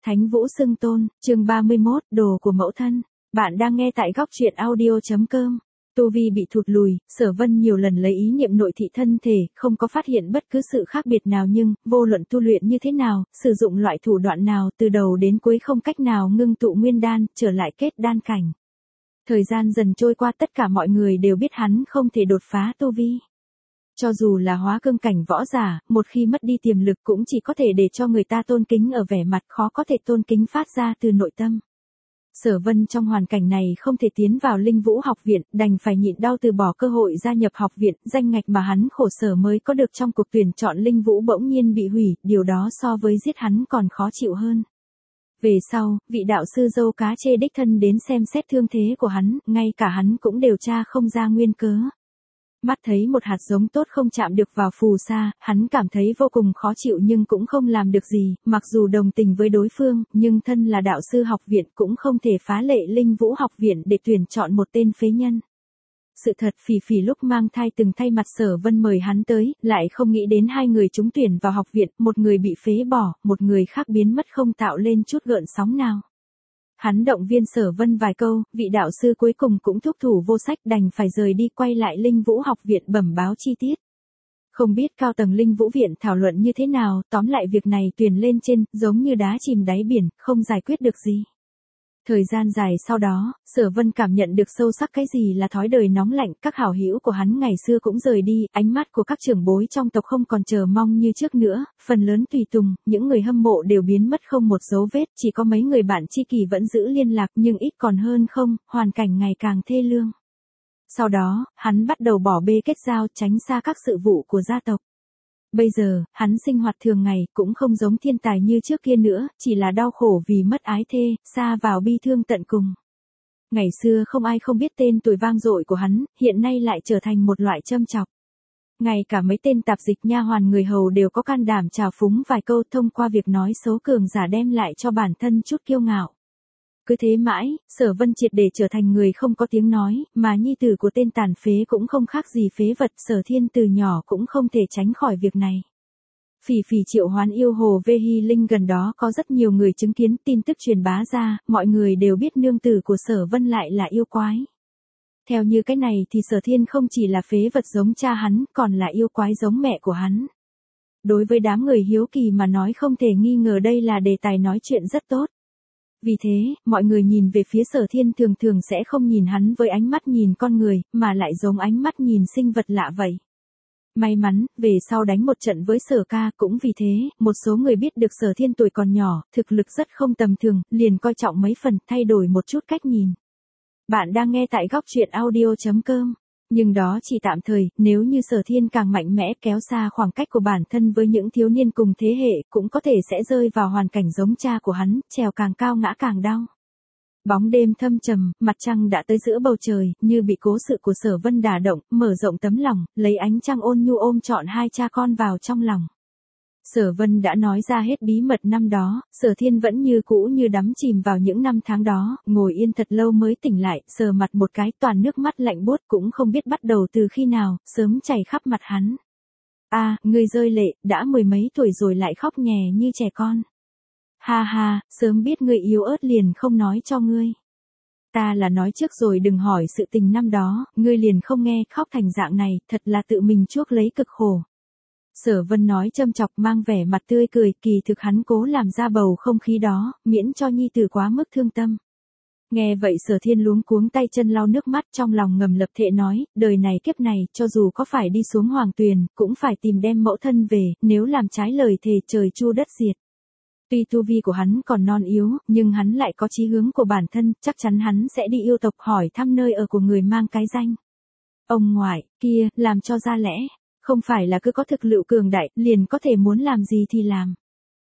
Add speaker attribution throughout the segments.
Speaker 1: Thánh Vũ Xưng Tôn, chương 31, đồ của mẫu thân. Bạn đang nghe tại góc truyện audio.com. Tu vi bị thụt lùi, Sở Vân nhiều lần lấy ý niệm nội thị thân thể, không có phát hiện bất cứ sự khác biệt nào nhưng, vô luận tu luyện như thế nào, sử dụng loại thủ đoạn nào, từ đầu đến cuối không cách nào ngưng tụ nguyên đan, trở lại kết đan cảnh. Thời gian dần trôi qua tất cả mọi người đều biết hắn không thể đột phá tu vi. Cho dù là hóa cương cảnh võ giả, một khi mất đi tiềm lực cũng chỉ có thể để cho người ta tôn kính ở vẻ mặt, khó có thể tôn kính phát ra từ nội tâm. Sở Vân trong hoàn cảnh này không thể tiến vào Linh Vũ học viện, đành phải nhịn đau từ bỏ cơ hội gia nhập học viện, danh ngạch mà hắn khổ sở mới có được trong cuộc tuyển chọn Linh Vũ bỗng nhiên bị hủy, điều đó so với giết hắn còn khó chịu hơn. Về sau, vị đạo sư dâu cá chê đích thân đến xem xét thương thế của hắn, ngay cả hắn cũng điều tra không ra nguyên cớ. Mắt thấy một hạt giống tốt không chạm được vào phù sa, hắn cảm thấy vô cùng khó chịu nhưng cũng không làm được gì, mặc dù đồng tình với đối phương, nhưng thân là đạo sư học viện cũng không thể phá lệ Linh Vũ học viện để tuyển chọn một tên phế nhân. Sự thật Phỉ Phỉ lúc mang thai từng thay mặt Sở Vân mời hắn tới, lại không nghĩ đến hai người trúng tuyển vào học viện, một người bị phế bỏ, một người khác biến mất không tạo lên chút gợn sóng nào. Hắn động viên Sở Vân vài câu, vị đạo sư cuối cùng cũng thúc thủ vô sách đành phải rời đi quay lại Linh Vũ học viện bẩm báo chi tiết. Không biết cao tầng Linh Vũ viện thảo luận như thế nào, tóm lại việc này tuyền lên trên, giống như đá chìm đáy biển, không giải quyết được gì. Thời gian dài sau đó, Sở Vân cảm nhận được sâu sắc cái gì là thói đời nóng lạnh, các hảo hữu của hắn ngày xưa cũng rời đi, ánh mắt của các trưởng bối trong tộc không còn chờ mong như trước nữa, phần lớn tùy tùng, những người hâm mộ đều biến mất không một dấu vết, chỉ có mấy người bạn tri kỷ vẫn giữ liên lạc nhưng ít còn hơn không, hoàn cảnh ngày càng thê lương. Sau đó, hắn bắt đầu bỏ bê kết giao, tránh xa các sự vụ của gia tộc. Bây giờ, hắn sinh hoạt thường ngày, cũng không giống thiên tài như trước kia nữa, chỉ là đau khổ vì mất ái thê, xa vào bi thương tận cùng. Ngày xưa không ai không biết tên tuổi vang dội của hắn, hiện nay lại trở thành một loại châm chọc. Ngay cả mấy tên tạp dịch nha hoàn người hầu đều có can đảm trào phúng vài câu thông qua việc nói xấu cường giả đem lại cho bản thân chút kiêu ngạo. Cứ thế mãi, Sở Vân triệt để trở thành người không có tiếng nói, mà nhi tử của tên tàn phế cũng không khác gì phế vật, Sở Thiên từ nhỏ cũng không thể tránh khỏi việc này. Phỉ Phỉ triệu hoán yêu hồ Vê Hy Linh gần đó có rất nhiều người chứng kiến, tin tức truyền bá ra, mọi người đều biết nương tử của Sở Vân lại là yêu quái. Theo như cái này thì Sở Thiên không chỉ là phế vật giống cha hắn, còn là yêu quái giống mẹ của hắn. Đối với đám người hiếu kỳ mà nói không thể nghi ngờ đây là đề tài nói chuyện rất tốt. Vì thế, mọi người nhìn về phía Sở Thiên thường thường sẽ không nhìn hắn với ánh mắt nhìn con người, mà lại giống ánh mắt nhìn sinh vật lạ vậy. May mắn, về sau đánh một trận với Sở ca cũng vì thế, một số người biết được Sở Thiên tuổi còn nhỏ, thực lực rất không tầm thường, liền coi trọng mấy phần, thay đổi một chút cách nhìn. Bạn đang nghe tại góc truyện audio.com. Nhưng đó chỉ tạm thời, nếu như Sở Thiên càng mạnh mẽ kéo xa khoảng cách của bản thân với những thiếu niên cùng thế hệ, cũng có thể sẽ rơi vào hoàn cảnh giống cha của hắn, trèo càng cao ngã càng đau. Bóng đêm thâm trầm, mặt trăng đã tới giữa bầu trời, như bị cố sự của Sở Vân đả động, mở rộng tấm lòng, lấy ánh trăng ôn nhu ôm trọn hai cha con vào trong lòng. Sở Vân đã nói ra hết bí mật năm đó, Sở Thiên vẫn như cũ như đắm chìm vào những năm tháng đó, ngồi yên thật lâu mới tỉnh lại, sờ mặt một cái toàn nước mắt lạnh buốt cũng không biết bắt đầu từ khi nào, sớm chảy khắp mặt hắn. Ngươi rơi lệ, đã mười mấy tuổi rồi lại khóc nhè như trẻ con. Ha ha, sớm biết ngươi yếu ớt liền không nói cho ngươi. Ta là nói trước rồi đừng hỏi sự tình năm đó, ngươi liền không nghe, khóc thành dạng này, thật là tự mình chuốc lấy cực khổ. Sở Vân nói châm chọc mang vẻ mặt tươi cười, kỳ thực hắn cố làm ra bầu không khí đó, miễn cho nhi tử quá mức thương tâm. Nghe vậy Sở Thiên luống cuống tay chân lau nước mắt trong lòng ngầm lập thệ nói, đời này kiếp này, cho dù có phải đi xuống hoàng tuyền, cũng phải tìm đem mẫu thân về, nếu làm trái lời thề trời chu đất diệt. Tuy tu vi của hắn còn non yếu, nhưng hắn lại có chí hướng của bản thân, chắc chắn hắn sẽ đi yêu tộc hỏi thăm nơi ở của người mang cái danh. Ông ngoại, kia, làm cho ra lẽ. Không phải là cứ có thực lực cường đại, liền có thể muốn làm gì thì làm.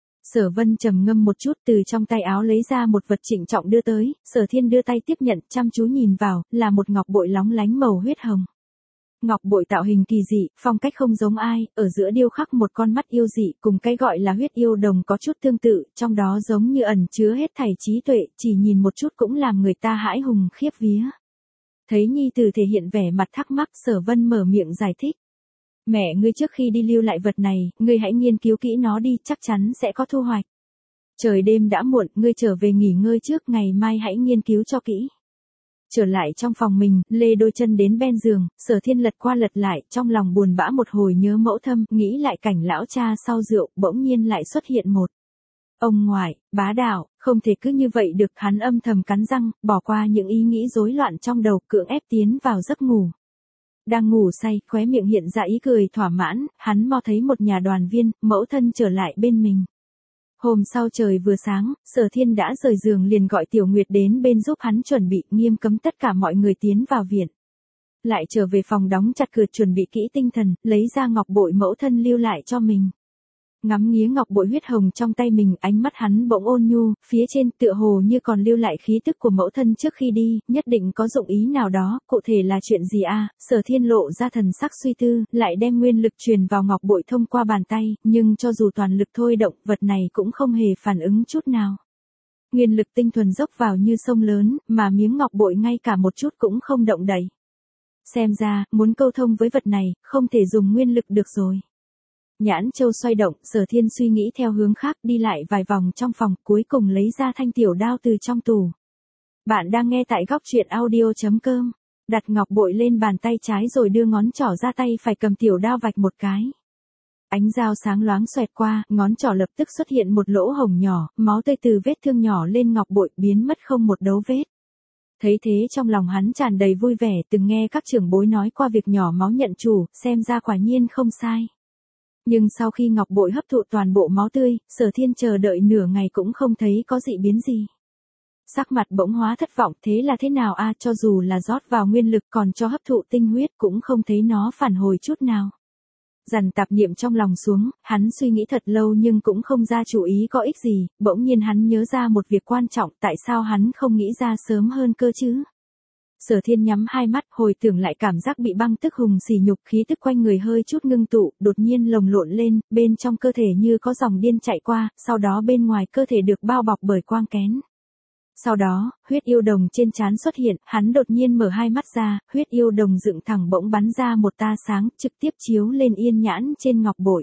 Speaker 1: Sở Vân trầm ngâm một chút từ trong tay áo lấy ra một vật trịnh trọng đưa tới, Sở Thiên đưa tay tiếp nhận, chăm chú nhìn vào, là một ngọc bội lóng lánh màu huyết hồng. Ngọc bội tạo hình kỳ dị, phong cách không giống ai, ở giữa điêu khắc một con mắt yêu dị, cùng cái gọi là huyết yêu đồng có chút tương tự, trong đó giống như ẩn chứa hết thảy trí tuệ, chỉ nhìn một chút cũng làm người ta hãi hùng khiếp vía. Thấy nhi tử thể hiện vẻ mặt thắc mắc, Sở Vân mở miệng giải thích. Mẹ ngươi trước khi đi lưu lại vật này, ngươi hãy nghiên cứu kỹ nó đi, chắc chắn sẽ có thu hoạch. Trời đêm đã muộn, ngươi trở về nghỉ ngơi trước, ngày mai hãy nghiên cứu cho kỹ. Trở lại trong phòng mình, lê đôi chân đến bên giường, Sở Thiên lật qua lật lại, trong lòng buồn bã một hồi nhớ mẫu thâm, nghĩ lại cảnh lão cha sau rượu, bỗng nhiên lại xuất hiện một ông ngoại, bá đạo, không thể cứ như vậy được, hắn âm thầm cắn răng, bỏ qua những ý nghĩ rối loạn trong đầu, cưỡng ép tiến vào giấc ngủ. Đang ngủ say, khóe miệng hiện ra ý cười thỏa mãn, hắn mò thấy một nhà đoàn viên, mẫu thân trở lại bên mình. Hôm sau trời vừa sáng, Sở Thiên đã rời giường liền gọi Tiểu Nguyệt đến bên giúp hắn chuẩn bị, nghiêm cấm tất cả mọi người tiến vào viện. Lại trở về phòng đóng chặt cửa chuẩn bị kỹ tinh thần, lấy ra ngọc bội mẫu thân lưu lại cho mình. Ngắm nghía ngọc bội huyết hồng trong tay mình, ánh mắt hắn bỗng ôn nhu, phía trên tựa hồ như còn lưu lại khí tức của mẫu thân trước khi đi, nhất định có dụng ý nào đó, cụ thể là chuyện gì a? Sở Thiên lộ ra thần sắc suy tư, lại đem nguyên lực truyền vào ngọc bội thông qua bàn tay, nhưng cho dù toàn lực thôi động, vật này cũng không hề phản ứng chút nào. Nguyên lực tinh thuần dốc vào như sông lớn, mà miếng ngọc bội ngay cả một chút cũng không động đậy. Xem ra, muốn câu thông với vật này, không thể dùng nguyên lực được rồi. Nhãn châu xoay động, Sở Thiên suy nghĩ theo hướng khác, đi lại vài vòng trong phòng, cuối cùng lấy ra thanh tiểu đao từ trong tủ. Bạn đang nghe tại góc truyện audio.com. Đặt ngọc bội lên bàn tay trái rồi đưa ngón trỏ ra tay phải cầm tiểu đao vạch một cái. Ánh dao sáng loáng xoẹt qua, ngón trỏ lập tức xuất hiện một lỗ hổng nhỏ, máu tươi từ vết thương nhỏ lên ngọc bội biến mất không một dấu vết. Thấy thế trong lòng hắn tràn đầy vui vẻ, từng nghe các trưởng bối nói qua việc nhỏ máu nhận chủ, xem ra quả nhiên không sai. Nhưng sau khi ngọc bội hấp thụ toàn bộ máu tươi, Sở Thiên chờ đợi nửa ngày cũng không thấy có dị biến gì. Sắc mặt bỗng hóa thất vọng, thế là thế nào a? Cho dù là rót vào nguyên lực còn cho hấp thụ tinh huyết cũng không thấy nó phản hồi chút nào. Dằn tạp niệm trong lòng xuống, hắn suy nghĩ thật lâu nhưng cũng không ra chủ ý có ích gì, bỗng nhiên hắn nhớ ra một việc quan trọng, tại sao hắn không nghĩ ra sớm hơn cơ chứ? Sở Thiên nhắm hai mắt, hồi tưởng lại cảm giác bị băng tức hùng sỉ nhục, khí tức quanh người hơi chút ngưng tụ, đột nhiên lồng lộn lên, bên trong cơ thể như có dòng điên chạy qua, sau đó bên ngoài cơ thể được bao bọc bởi quang kén. Sau đó, huyết yêu đồng trên trán xuất hiện, hắn đột nhiên mở hai mắt ra, huyết yêu đồng dựng thẳng bỗng bắn ra một tia sáng, trực tiếp chiếu lên yên nhãn trên ngọc bội.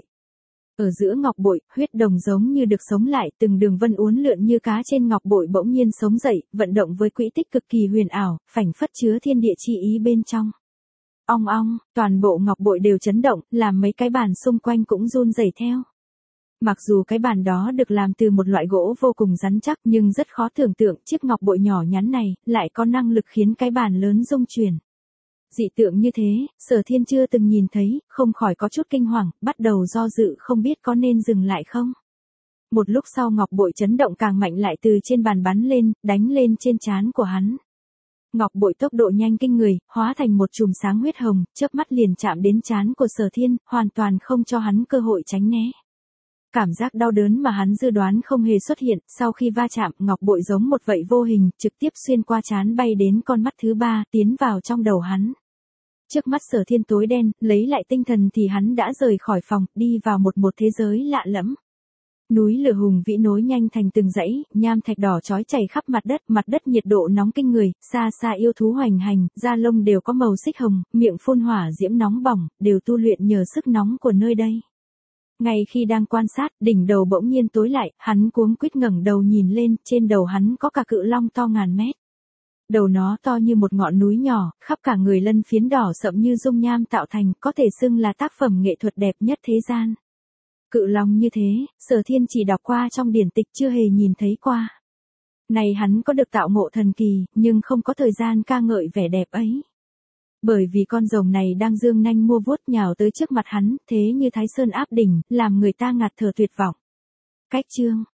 Speaker 1: Ở giữa ngọc bội, huyết đồng giống như được sống lại, từng đường vân uốn lượn như cá trên ngọc bội bỗng nhiên sống dậy, vận động với quỹ tích cực kỳ huyền ảo, phảnh phất chứa thiên địa chi ý bên trong. Ong ong, toàn bộ ngọc bội đều chấn động, làm mấy cái bàn xung quanh cũng run rẩy theo. Mặc dù cái bàn đó được làm từ một loại gỗ vô cùng rắn chắc, nhưng rất khó tưởng tượng chiếc ngọc bội nhỏ nhắn này lại có năng lực khiến cái bàn lớn rung chuyển. Dị tượng như thế, Sở Thiên chưa từng nhìn thấy, không khỏi có chút kinh hoàng, bắt đầu do dự không biết có nên dừng lại không. Một lúc sau ngọc bội chấn động càng mạnh lại từ trên bàn bắn lên, đánh lên trên trán của hắn. Ngọc bội tốc độ nhanh kinh người, hóa thành một chùm sáng huyết hồng, chớp mắt liền chạm đến trán của Sở Thiên, hoàn toàn không cho hắn cơ hội tránh né. Cảm giác đau đớn mà hắn dự đoán không hề xuất hiện, sau khi va chạm, ngọc bội giống một vậy vô hình, trực tiếp xuyên qua trán bay đến con mắt thứ ba, tiến vào trong đầu hắn. Trước mắt Sở Thiên tối đen, lấy lại tinh thần thì hắn đã rời khỏi phòng, đi vào một thế giới lạ lẫm. Núi lửa hùng vĩ nối nhanh thành từng dãy, nham thạch đỏ chói chảy khắp mặt đất nhiệt độ nóng kinh người, xa xa yêu thú hoành hành, da lông đều có màu xích hồng, miệng phun hỏa diễm nóng bỏng, đều tu luyện nhờ sức nóng của nơi đây. Ngay khi đang quan sát, đỉnh đầu bỗng nhiên tối lại, hắn cuống quýt ngẩng đầu nhìn lên, trên đầu hắn có cả cự long to ngàn mét. Đầu nó to như một ngọn núi nhỏ, khắp cả người lân phiến đỏ sậm như dung nham tạo thành, có thể xưng là tác phẩm nghệ thuật đẹp nhất thế gian. Cự long như thế, Sở Thiên chỉ đọc qua trong điển tịch chưa hề nhìn thấy qua. Này hắn có được tạo ngộ thần kỳ, nhưng không có thời gian ca ngợi vẻ đẹp ấy. Bởi vì con rồng này đang dương nanh mua vuốt nhào tới trước mặt hắn, thế như Thái Sơn áp đỉnh, làm người ta ngạt thở tuyệt vọng. Cách chương